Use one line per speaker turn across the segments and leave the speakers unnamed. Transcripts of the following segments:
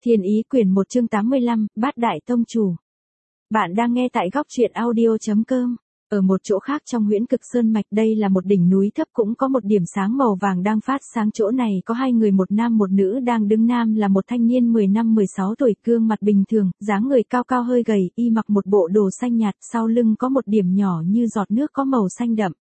Thiên Ý quyển 1 chương 85, Bát Đại Tông Chủ. Bạn đang nghe tại góc truyện audio.com. Ở một chỗ khác trong huyễn cực sơn mạch, đây là một đỉnh núi thấp cũng có một điểm sáng màu vàng đang phát sáng. Chỗ này có hai người, một nam một nữ đang đứng. Nam là một thanh niên 15-16 tuổi, gương mặt bình thường, dáng người cao cao hơi gầy, y mặc một bộ đồ xanh nhạt, sau lưng có một điểm nhỏ như giọt nước có màu xanh đậm.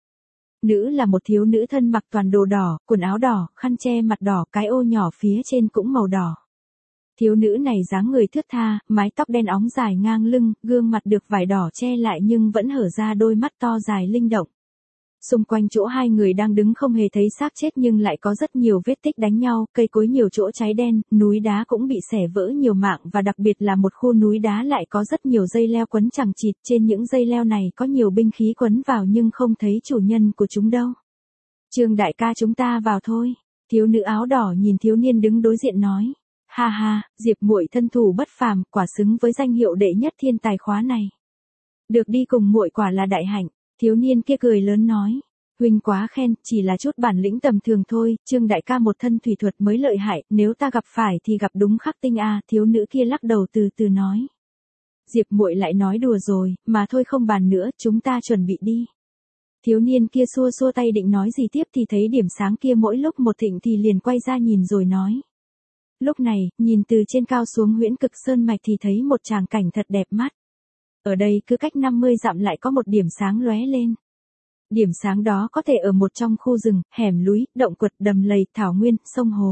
Nữ là một thiếu nữ thân mặc toàn đồ đỏ, quần áo đỏ, khăn che mặt đỏ, cái ô nhỏ phía trên cũng màu đỏ. Thiếu nữ này dáng người thướt tha, mái tóc đen óng dài ngang lưng, gương mặt được vải đỏ che lại nhưng vẫn hở ra đôi mắt to dài linh động. Xung quanh chỗ hai người đang đứng không hề thấy xác chết nhưng lại có rất nhiều vết tích đánh nhau, cây cối nhiều chỗ cháy đen, núi đá cũng bị xẻ vỡ nhiều mảng và đặc biệt là một khu núi đá lại có rất nhiều dây leo quấn chằng chịt. Trên những dây leo này có nhiều binh khí quấn vào nhưng không thấy chủ nhân của chúng đâu. Trương đại ca, chúng ta vào thôi. Thiếu nữ áo đỏ nhìn thiếu niên đứng đối diện nói. Ha ha, Diệp muội thân thủ bất phàm, quả xứng với danh hiệu đệ nhất thiên tài khóa này. Được đi cùng muội quả là đại hạnh. Thiếu niên kia cười lớn nói. Huynh quá khen, chỉ là chút bản lĩnh tầm thường thôi. Trương đại ca một thân thủy thuật mới lợi hại, nếu ta gặp phải thì gặp đúng khắc tinh a. Thiếu nữ kia lắc đầu từ từ nói. Diệp muội lại nói đùa rồi, mà thôi không bàn nữa, chúng ta chuẩn bị đi. Thiếu niên kia xua xua tay định nói gì tiếp thì thấy điểm sáng kia mỗi lúc một thịnh thì liền quay ra nhìn rồi nói. Lúc này, nhìn từ trên cao xuống huyễn cực sơn mạch thì thấy một tràng cảnh thật đẹp mắt. Ở đây cứ cách 50 dặm lại có một điểm sáng lóe lên. Điểm sáng đó có thể ở một trong khu rừng, hẻm núi, động quật, đầm lầy, thảo nguyên, sông hồ.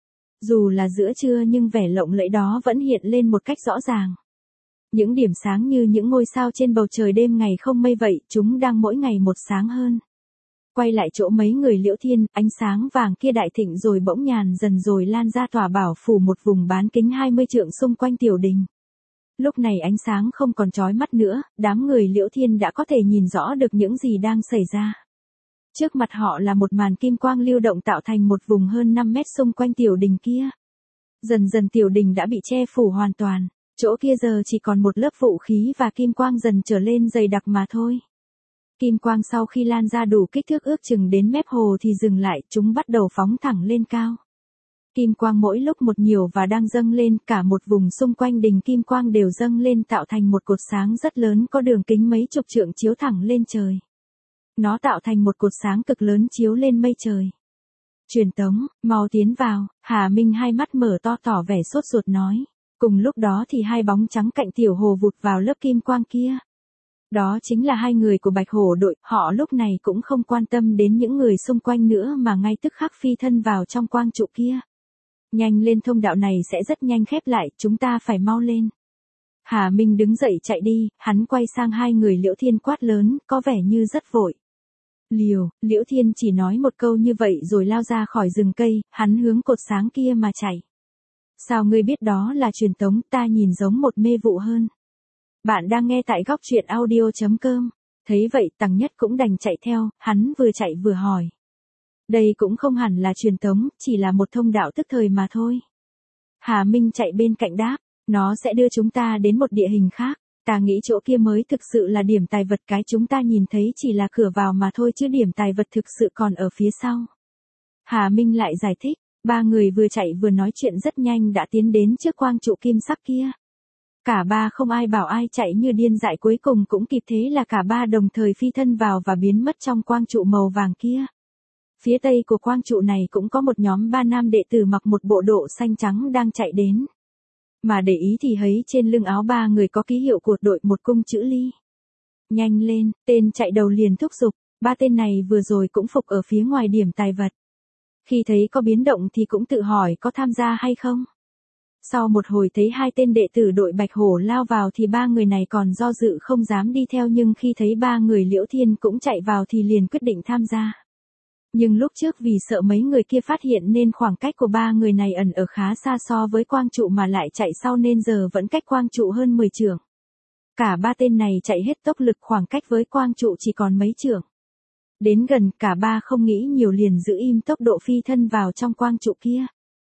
Dù là giữa trưa nhưng vẻ lộng lẫy đó vẫn hiện lên một cách rõ ràng. Những điểm sáng như những ngôi sao trên bầu trời đêm ngày không mây vậy, chúng đang mỗi ngày một sáng hơn. Quay lại chỗ mấy người Liễu Thiên, ánh sáng vàng kia đại thịnh rồi bỗng nhàn dần rồi lan ra tỏa bảo phủ một vùng bán kính 20 trượng xung quanh tiểu đình. Lúc này ánh sáng không còn chói mắt nữa, đám người Liễu Thiên đã có thể nhìn rõ được những gì đang xảy ra. Trước mặt họ là một màn kim quang lưu động tạo thành một vùng hơn 5 mét xung quanh tiểu đình kia. Dần dần tiểu đình đã bị che phủ hoàn toàn, chỗ kia giờ chỉ còn một lớp vũ khí và kim quang dần trở lên dày đặc mà thôi. Kim quang sau khi lan ra đủ kích thước ước chừng đến mép hồ thì dừng lại, chúng bắt đầu phóng thẳng lên cao. Kim quang mỗi lúc một nhiều và đang dâng lên, cả một vùng xung quanh đình kim quang đều dâng lên tạo thành một cột sáng rất lớn có đường kính mấy chục trượng chiếu thẳng lên trời. Nó tạo thành một cột sáng cực lớn chiếu lên mây trời. Truyền tống, mau tiến vào, Hà Minh hai mắt mở to tỏ vẻ sốt ruột nói. Cùng lúc đó thì hai bóng trắng cạnh tiểu hồ vụt vào lớp kim quang kia. Đó chính là hai người của Bạch Hổ đội, họ lúc này cũng không quan tâm đến những người xung quanh nữa mà ngay tức khắc phi thân vào trong quang trụ kia. Nhanh lên, thông đạo này sẽ rất nhanh khép lại, chúng ta phải mau lên. Hà Minh đứng dậy chạy đi, hắn quay sang hai người Liễu Thiên quát lớn, có vẻ như rất vội. Liễu Thiên chỉ nói một câu như vậy rồi lao ra khỏi rừng cây, hắn hướng cột sáng kia mà chạy. Sao ngươi biết đó là truyền tống, ta nhìn giống một mê vụ hơn. Bạn đang nghe tại góc truyện audio.com. Thấy vậy Tằng Nhất cũng đành chạy theo, hắn vừa chạy vừa hỏi. Đây cũng không hẳn là truyền tống, chỉ là một thông đạo tức thời mà thôi. Hà Minh chạy bên cạnh đáp, nó sẽ đưa chúng ta đến một địa hình khác. Ta nghĩ chỗ kia mới thực sự là điểm tài vật, cái chúng ta nhìn thấy chỉ là cửa vào mà thôi chứ điểm tài vật thực sự còn ở phía sau. Hà Minh lại giải thích, ba người vừa chạy vừa nói chuyện rất nhanh đã tiến đến trước quang trụ kim sắc kia. Cả ba không ai bảo ai chạy như điên dại, cuối cùng cũng kịp, thế là cả ba đồng thời phi thân vào và biến mất trong quang trụ màu vàng kia. Phía tây của quang trụ này cũng có một nhóm ba nam đệ tử mặc một bộ đồ xanh trắng đang chạy đến. Mà để ý thì thấy trên lưng áo ba người có ký hiệu của đội, một cung chữ Ly. Nhanh lên, tên chạy đầu liền thúc giục, ba tên này vừa rồi cũng phục ở phía ngoài điểm tài vật. Khi thấy có biến động thì cũng tự hỏi có tham gia hay không. Sau một hồi thấy hai tên đệ tử đội Bạch Hổ lao vào thì ba người này còn do dự không dám đi theo, nhưng khi thấy ba người Liễu Thiên cũng chạy vào thì liền quyết định tham gia. Nhưng lúc trước vì sợ mấy người kia phát hiện nên khoảng cách của ba người này ẩn ở khá xa so với quang trụ mà lại chạy sau nên giờ vẫn cách quang trụ hơn 10 trượng. Cả ba tên này chạy hết tốc lực, khoảng cách với quang trụ chỉ còn mấy trượng. Đến gần, cả ba không nghĩ nhiều liền giữ im tốc độ phi thân vào trong quang trụ kia.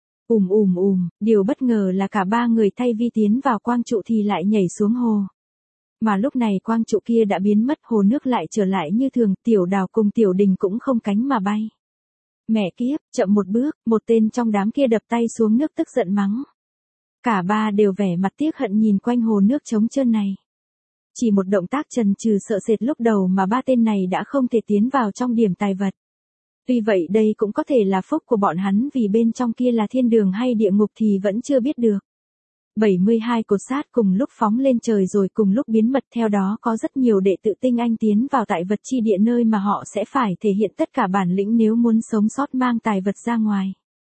Điều bất ngờ là cả ba người thay vì tiến vào quang trụ thì lại nhảy xuống hồ. Mà lúc này quang trụ kia đã biến mất, hồ nước lại trở lại như thường, Tiểu Đào cùng Tiểu Đình cũng không cánh mà bay. Mẹ kiếp, chậm một bước, một tên trong đám kia đập tay xuống nước tức giận mắng. Cả ba đều vẻ mặt tiếc hận nhìn quanh hồ nước trống trơn này. Chỉ một động tác chần chừ sợ sệt lúc đầu mà ba tên này đã không thể tiến vào trong điểm tài vật. Tuy vậy đây cũng có thể là phúc của bọn hắn vì bên trong kia là thiên đường hay địa ngục thì vẫn chưa biết được. 72 cột sát cùng lúc phóng lên trời rồi cùng lúc biến mất, theo đó có rất nhiều đệ tử tinh anh tiến vào tại vật chi địa nơi mà họ sẽ phải thể hiện tất cả bản lĩnh nếu muốn sống sót mang tài vật ra ngoài.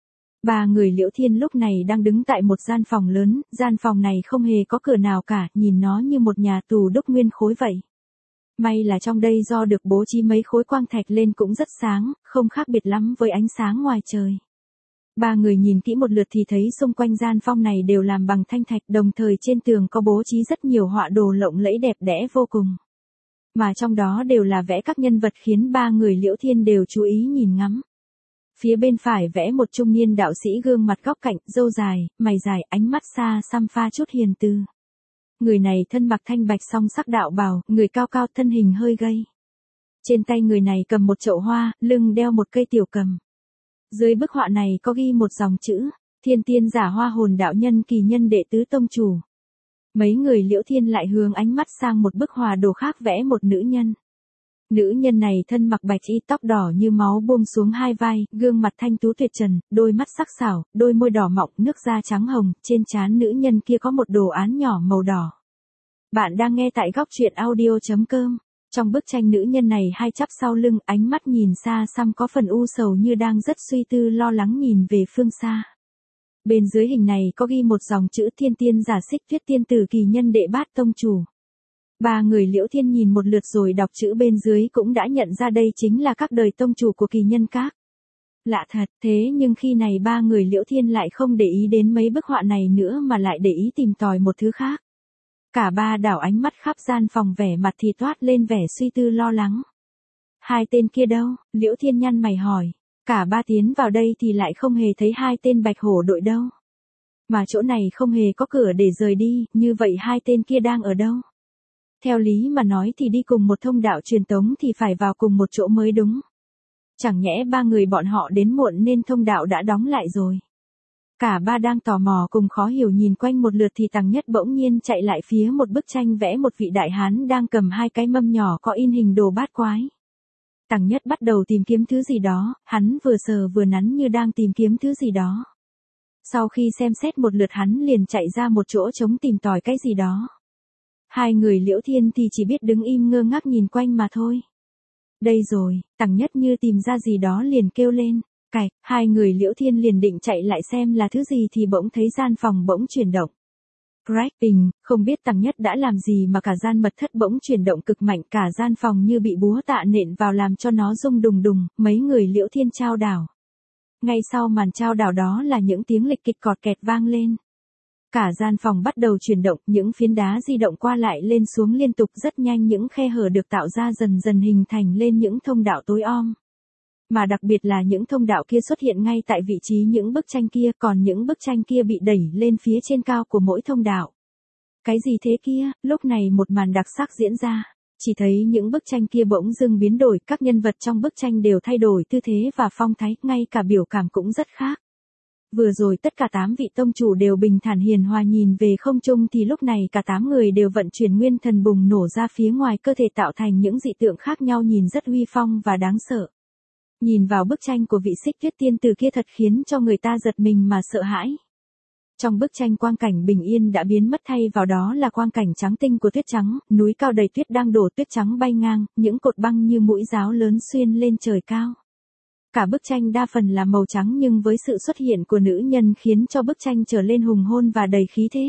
Ba người Liễu Thiên lúc này đang đứng tại một gian phòng lớn, gian phòng này không hề có cửa nào cả, nhìn nó như một nhà tù đúc nguyên khối vậy. May là trong đây do được bố trí mấy khối quang thạch lên cũng rất sáng, không khác biệt lắm với ánh sáng ngoài trời. Ba người nhìn kỹ một lượt thì thấy xung quanh gian phòng này đều làm bằng thanh thạch, đồng thời trên tường có bố trí rất nhiều họa đồ lộng lẫy đẹp đẽ vô cùng. Mà trong đó đều là vẽ các nhân vật khiến ba người Liễu Thiên đều chú ý nhìn ngắm. Phía bên phải vẽ một trung niên đạo sĩ gương mặt góc cạnh, râu dài, mày dài, ánh mắt xa xăm pha chút hiền từ. Người này thân mặc thanh bạch song sắc đạo bào, người cao cao thân hình hơi gầy. Trên tay người này cầm một chậu hoa, lưng đeo một cây tiểu cầm. Dưới bức họa này có ghi một dòng chữ, Thiên Tiên Giả Hoa Hồn Đạo Nhân Kỳ Nhân Đệ Tứ Tông Chủ. Mấy người Liễu Thiên lại hướng ánh mắt sang một bức họa đồ khác vẽ một nữ nhân. Nữ nhân này thân mặc bạch y, tóc đỏ như máu buông xuống hai vai, gương mặt thanh tú tuyệt trần, đôi mắt sắc sảo, đôi môi đỏ mọng, nước da trắng hồng, trên trán nữ nhân kia có một đồ án nhỏ màu đỏ. Bạn đang nghe tại góc truyện audio.com. Trong bức tranh nữ nhân này hai chắp sau lưng, ánh mắt nhìn xa xăm có phần u sầu như đang rất suy tư lo lắng nhìn về phương xa. Bên dưới hình này có ghi một dòng chữ Thiên Tiên Giả Xích Tuyết Tiên Tử Kỳ Nhân Đệ Bát Tông Chủ. Ba người Liễu Thiên nhìn một lượt rồi đọc chữ bên dưới cũng đã nhận ra đây chính là các đời tông chủ của Kỳ Nhân Các. Lạ thật, thế nhưng khi này ba người Liễu Thiên lại không để ý đến mấy bức họa này nữa mà lại để ý tìm tòi một thứ khác. Cả ba đảo ánh mắt khắp gian phòng, vẻ mặt thì toát lên vẻ suy tư lo lắng. Hai tên kia đâu? Liễu Thiên nhăn mày hỏi. Cả ba tiến vào đây thì lại không hề thấy hai tên Bạch Hổ đội đâu. Mà chỗ này không hề có cửa để rời đi, như vậy hai tên kia đang ở đâu? Theo lý mà nói thì đi cùng một thông đạo truyền tống thì phải vào cùng một chỗ mới đúng. Chẳng nhẽ ba người bọn họ đến muộn nên thông đạo đã đóng lại rồi. Cả ba đang tò mò cùng khó hiểu nhìn quanh một lượt thì Tằng Nhất bỗng nhiên chạy lại phía một bức tranh vẽ một vị đại hán đang cầm hai cái mâm nhỏ có in hình đồ bát quái. Tằng Nhất bắt đầu tìm kiếm thứ gì đó, hắn vừa sờ vừa nắn như đang tìm kiếm thứ gì đó. Sau khi xem xét một lượt hắn liền chạy ra một chỗ trống tìm tòi cái gì đó. Hai người Liễu Thiên thì chỉ biết đứng im ngơ ngác nhìn quanh mà thôi. Đây rồi, Tằng Nhất như tìm ra gì đó liền kêu lên. Cạch, hai người Liễu Thiên liền định chạy lại xem là thứ gì thì bỗng thấy gian phòng bỗng chuyển động. Crack, bình, không biết Tằng Nhất đã làm gì mà cả gian mật thất bỗng chuyển động cực mạnh, cả gian phòng như bị búa tạ nện vào làm cho nó rung đùng đùng, mấy người Liễu Thiên chao đảo. Ngay sau màn chao đảo đó là những tiếng lịch kịch cọt kẹt vang lên. Cả gian phòng bắt đầu chuyển động, những phiến đá di động qua lại lên xuống liên tục, rất nhanh những khe hở được tạo ra dần dần hình thành lên những thông đạo tối om. Mà đặc biệt là những thông đạo kia xuất hiện ngay tại vị trí những bức tranh kia, còn những bức tranh kia bị đẩy lên phía trên cao của mỗi thông đạo. Cái gì thế kia? Lúc này một màn đặc sắc diễn ra. Chỉ thấy những bức tranh kia bỗng dưng biến đổi, các nhân vật trong bức tranh đều thay đổi tư thế và phong thái, ngay cả biểu cảm cũng rất khác. Vừa rồi tất cả 8 vị tông chủ đều bình thản hiền hòa nhìn về không trung thì lúc này cả 8 người đều vận chuyển nguyên thần bùng nổ ra phía ngoài cơ thể tạo thành những dị tượng khác nhau nhìn rất uy phong và đáng sợ. Nhìn vào bức tranh của vị Xích Tuyết Tiên Tử kia thật khiến cho người ta giật mình mà sợ hãi. Trong bức tranh quang cảnh bình yên đã biến mất, thay vào đó là quang cảnh trắng tinh của tuyết trắng, núi cao đầy tuyết đang đổ tuyết trắng bay ngang, những cột băng như mũi giáo lớn xuyên lên trời cao. Cả bức tranh đa phần là màu trắng nhưng với sự xuất hiện của nữ nhân khiến cho bức tranh trở lên hùng hôn và đầy khí thế.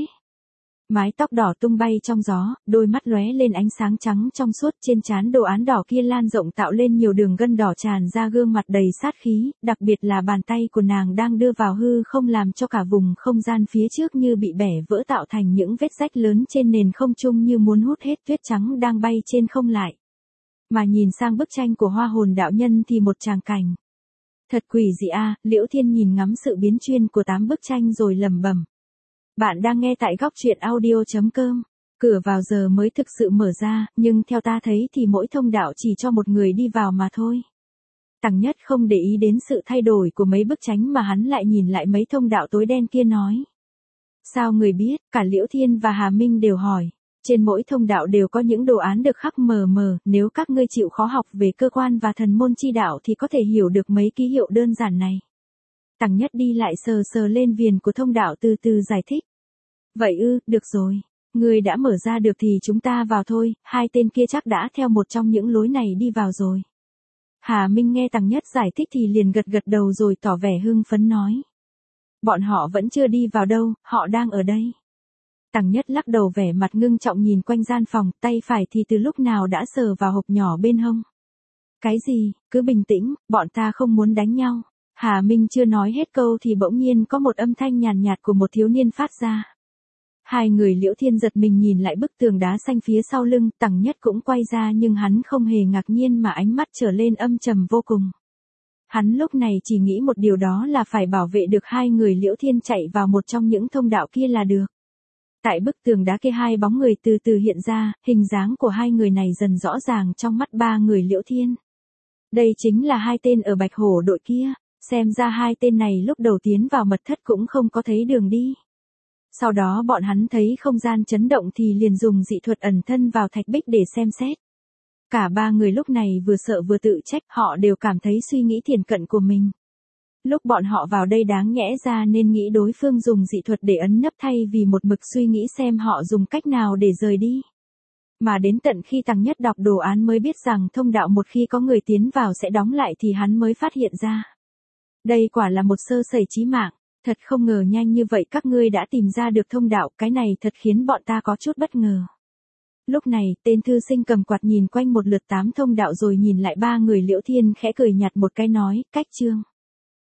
Mái tóc đỏ tung bay trong gió, đôi mắt lóe lên ánh sáng trắng trong suốt, trên trán đồ án đỏ kia lan rộng tạo lên nhiều đường gân đỏ tràn ra, gương mặt đầy sát khí, đặc biệt là bàn tay của nàng đang đưa vào hư không làm cho cả vùng không gian phía trước như bị bẻ vỡ tạo thành những vết rách lớn trên nền không trung như muốn hút hết tuyết trắng đang bay trên không lại. Mà nhìn sang bức tranh của Hoa Hồn đạo nhân thì một tràng cảnh. Thật quỷ dị a, Liễu Thiên nhìn ngắm sự biến chuyển của 8 bức tranh rồi lẩm bẩm. Bạn đang nghe tại góc truyện audio.com. Cửa vào giờ mới thực sự mở ra, nhưng theo ta thấy thì mỗi thông đạo chỉ cho một người đi vào mà thôi. Tằng Nhất không để ý đến sự thay đổi của mấy bức tranh mà hắn lại nhìn lại mấy thông đạo tối đen kia nói. Sao người biết? Cả Liễu Thiên và Hà Minh đều hỏi. Trên mỗi thông đạo đều có những đồ án được khắc mờ mờ, nếu các ngươi chịu khó học về cơ quan và thần môn chi đạo thì có thể hiểu được mấy ký hiệu đơn giản này. Tằng Nhất đi lại sờ sờ lên viền của thông đạo từ từ giải thích. Vậy ư, được rồi. Ngươi đã mở ra được thì chúng ta vào thôi, hai tên kia chắc đã theo một trong những lối này đi vào rồi. Hà Minh nghe Tằng Nhất giải thích thì liền gật gật đầu rồi tỏ vẻ hưng phấn nói. Bọn họ vẫn chưa đi vào đâu, họ đang ở đây. Tằng Nhất lắc đầu vẻ mặt ngưng trọng nhìn quanh gian phòng, tay phải thì từ lúc nào đã sờ vào hộp nhỏ bên hông. Cái gì, cứ bình tĩnh, bọn ta không muốn đánh nhau. Hà Minh chưa nói hết câu thì bỗng nhiên có một âm thanh nhàn nhạt của một thiếu niên phát ra. Hai người Liễu Thiên giật mình nhìn lại bức tường đá xanh phía sau lưng, Tằng Nhất cũng quay ra nhưng hắn không hề ngạc nhiên mà ánh mắt trở lên âm trầm vô cùng. Hắn lúc này chỉ nghĩ một điều đó là phải bảo vệ được hai người Liễu Thiên chạy vào một trong những thông đạo kia là được. Tại bức tường đá kia hai bóng người từ từ hiện ra, hình dáng của hai người này dần rõ ràng trong mắt ba người Liễu Thiên. Đây chính là hai tên ở Bạch Hổ đội kia, xem ra hai tên này lúc đầu tiến vào mật thất cũng không có thấy đường đi. Sau đó bọn hắn thấy không gian chấn động thì liền dùng dị thuật ẩn thân vào thạch bích để xem xét. Cả ba người lúc này vừa sợ vừa tự trách, họ đều cảm thấy suy nghĩ thiển cận của mình. Lúc bọn họ vào đây đáng nhẽ ra nên nghĩ đối phương dùng dị thuật để ấn nấp thay vì một mực suy nghĩ xem họ dùng cách nào để rời đi. Mà đến tận khi Tằng Nhất đọc đồ án mới biết rằng thông đạo một khi có người tiến vào sẽ đóng lại thì hắn mới phát hiện ra. Đây quả là một sơ sẩy chí mạng, thật không ngờ nhanh như vậy các ngươi đã tìm ra được thông đạo, cái này thật khiến bọn ta có chút bất ngờ. Lúc này, tên thư sinh cầm quạt nhìn quanh một lượt 8 thông đạo rồi nhìn lại ba người Liễu Thiên khẽ cười nhạt một cái nói, cách chương.